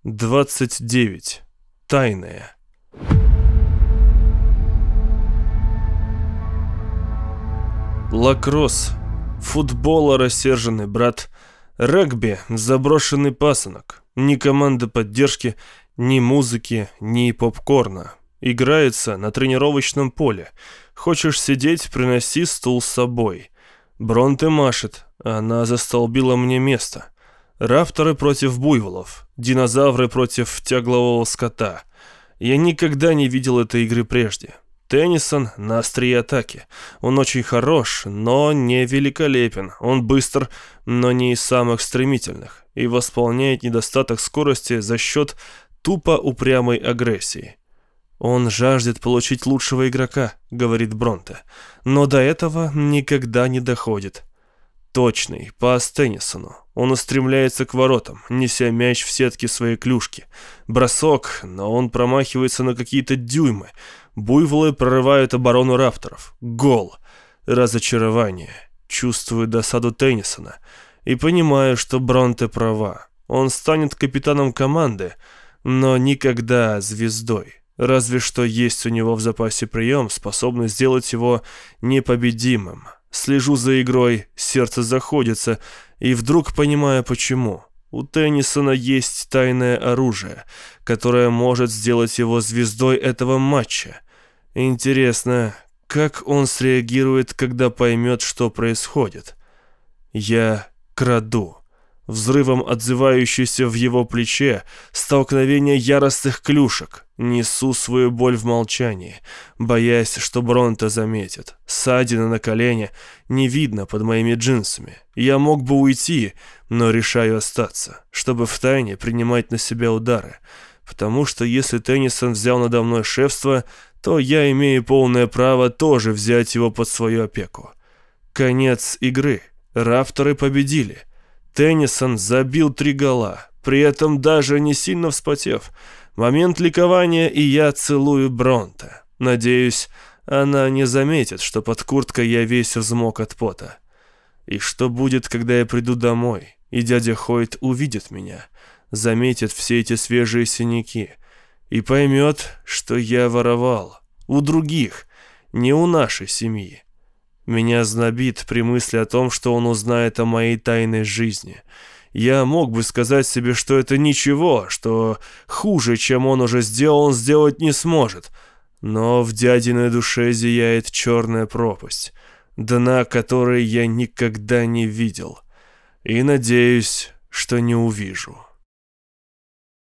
29. Тайное. Лакросс, футбола рассерженный брат, регби заброшенный пасынок, ни команды поддержки, ни музыки, ни попкорна. Играется на тренировочном поле. Хочешь сидеть, приноси стул с собой. Бронте машет, она застолбила мне место. Рапторы против буйволов, динозавры против тяглового скота. Я никогда не видел этой игры прежде. Теннисон на острие атаки. Он очень хорош, но не великолепен. Он быстр, но не из самых стремительных. И восполняет недостаток скорости за счет тупо упрямой агрессии. «Он жаждет получить лучшего игрока», — говорит Бронте. «Но до этого никогда не доходит». Точный пас Теннисону. Он устремляется к воротам, неся мяч в сетке своей клюшки. Бросок, но он промахивается на какие-то дюймы. Буйволы прорывают оборону рапторов. Гол. Разочарование. Чувствую досаду Теннисона. И понимаю, что Бронте права. Он станет капитаном команды, но никогда звездой. Разве что есть у него в запасе прием, способный сделать его непобедимым. Слежу за игрой, сердце заходится, и вдруг понимаю, почему. У Теннисона есть тайное оружие, которое может сделать его звездой этого матча. Интересно, как он среагирует, когда поймет, что происходит? Я краду. Взрывом отзывающийся в его плече, столкновение яростных клюшек. Несу свою боль в молчании, боясь, что Бронте заметит. Ссадина на колене не видно под моими джинсами. Я мог бы уйти, но решаю остаться, чтобы втайне принимать на себя удары. Потому что если Теннисон взял надо мной шефство, то я имею полное право тоже взять его под свою опеку. Конец игры. Рапторы победили. Теннисон забил 3 гола, при этом даже не сильно вспотев. Момент ликования, и я целую Бронте. Надеюсь, она не заметит, что под курткой я весь взмок от пота. И что будет, когда я приду домой, и дядя Хойт увидит меня, заметит все эти свежие синяки и поймет, что я воровал у других, не у нашей семьи. Меня знобит при мысли о том, что он узнает о моей тайной жизни. Я мог бы сказать себе, что это ничего, что хуже, чем он уже сделал, он сделать не сможет. Но в дядиной душе зияет черная пропасть, дна которой я никогда не видел. И надеюсь, что не увижу.